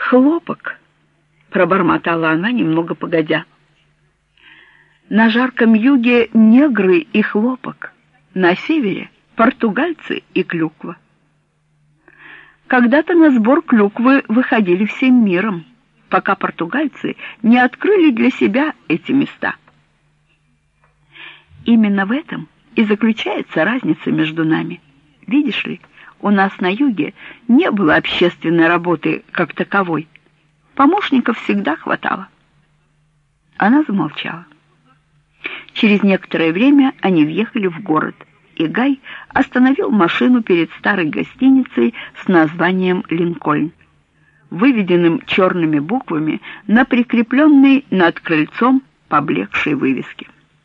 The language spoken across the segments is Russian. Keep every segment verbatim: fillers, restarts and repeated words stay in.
«Хлопок», — пробормотала она, немного погодя. «На жарком юге негры и хлопок, на севере португальцы и клюква. Когда-то на сбор клюквы выходили всем миром, пока португальцы не открыли для себя эти места. Именно в этом и заключается разница между нами. Видишь ли, у нас на юге не было общественной работы как таковой. Помощников всегда хватало». Она замолчала. Через некоторое время они въехали в город, и Гай остановил машину перед старой гостиницей с названием «Линкольн», выведенным черными буквами на прикрепленной над крыльцом поблекшей вывеске.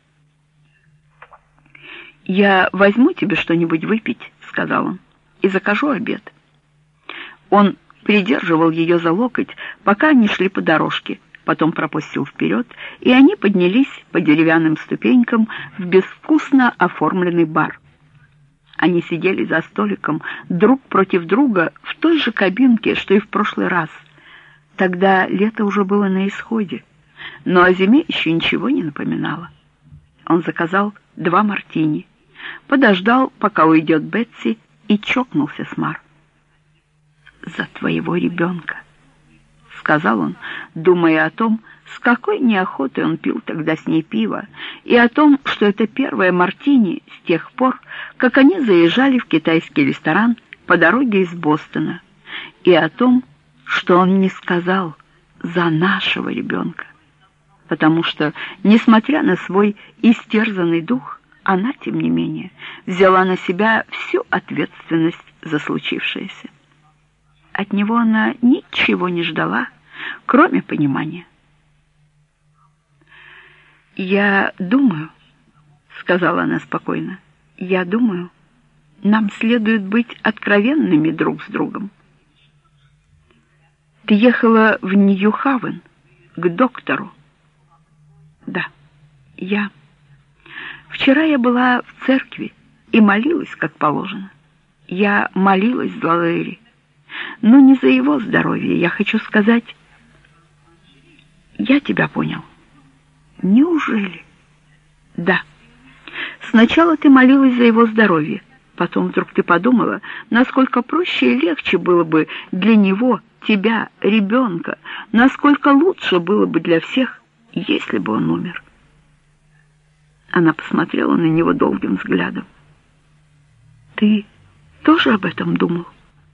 «Я возьму тебе что-нибудь выпить», — сказал он, — «и закажу обед». Он придерживал ее за локоть, пока они шли по дорожке, потом пропустил вперед, и они поднялись по деревянным ступенькам в безвкусно оформленный бар. Они сидели за столиком друг против друга в той же кабинке, что и в прошлый раз. Тогда лето уже было на исходе, но о зиме еще ничего не напоминало. Он заказал два мартини, подождал, пока уйдет Бетси, и чокнулся с Мар. «За твоего ребенка», — сказал он, думая о том, с какой неохотой он пил тогда с ней пиво, и о том, что это первое мартини с тех пор, как они заезжали в китайский ресторан по дороге из Бостона, и о том, что он не сказал «за нашего ребенка», потому что, несмотря на свой истерзанный дух, она, тем не менее, взяла на себя всю ответственность за случившееся. От него она ничего не ждала, кроме понимания. «Я думаю», — сказала она спокойно, — «я думаю, нам следует быть откровенными друг с другом. Ты ехала в Нью-Хавен к доктору?» «Да, я. Вчера я была в церкви и молилась, как положено. Я молилась за Лэри, но не за его здоровье, я хочу сказать...» «Я тебя понял». «Неужели?» «Да. Сначала ты молилась за его здоровье, потом вдруг ты подумала, насколько проще и легче было бы для него, тебя, ребенка, насколько лучше было бы для всех, если бы он умер». Она посмотрела на него долгим взглядом. «Ты тоже об этом думал?»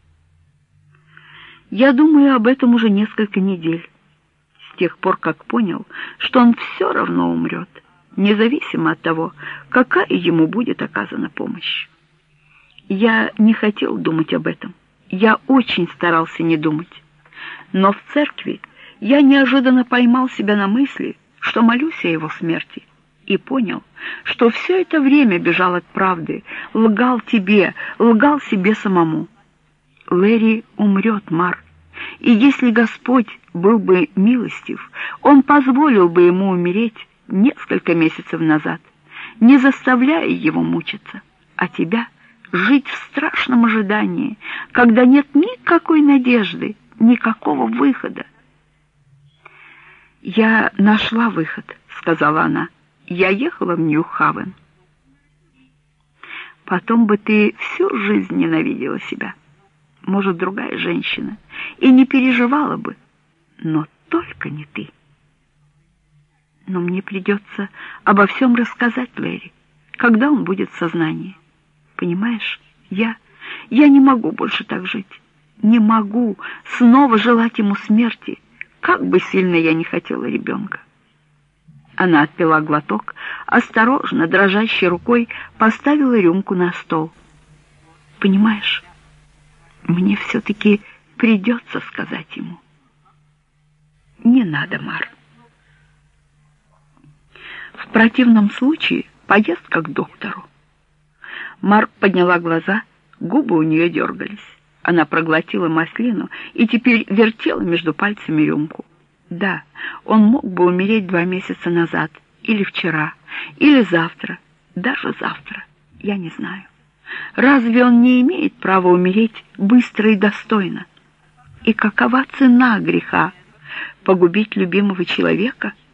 «Я думаю об этом уже несколько недель, с тех пор, как понял, что он все равно умрет, независимо от того, какая ему будет оказана помощь. Я не хотел думать об этом, я очень старался не думать, но в церкви я неожиданно поймал себя на мысли, что молюсь о его смерти, и понял, что все это время бежал от правды, лгал тебе, лгал себе самому. Лэри умрет, Мар, и если Господь был бы милостив, Он позволил бы ему умереть несколько месяцев назад, не заставляя его мучиться, а тебя жить в страшном ожидании, когда нет никакой надежды, никакого выхода. «Я нашла выход», — сказала она. «Я ехала в Нью-Хавен». «Потом бы ты всю жизнь ненавидела себя, может, другая женщина, и не переживала бы, но только не ты. Но мне придется обо всем рассказать Лэри, когда он будет в сознании. Понимаешь, я, я не могу больше так жить, не могу снова желать ему смерти, как бы сильно я не хотела ребенка». Она отпила глоток, осторожно, дрожащей рукой поставила рюмку на стол. «Понимаешь, мне все-таки придется сказать ему». «Не надо, Мар. В противном случае поездка к доктору». Мар подняла глаза, губы у нее дергались. Она проглотила маслину и теперь вертела между пальцами рюмку. Да, он мог бы умереть два месяца назад, или вчера, или завтра, даже завтра, я не знаю. Разве он не имеет права умереть быстро и достойно? И какова цена греха? Погубить любимого человека?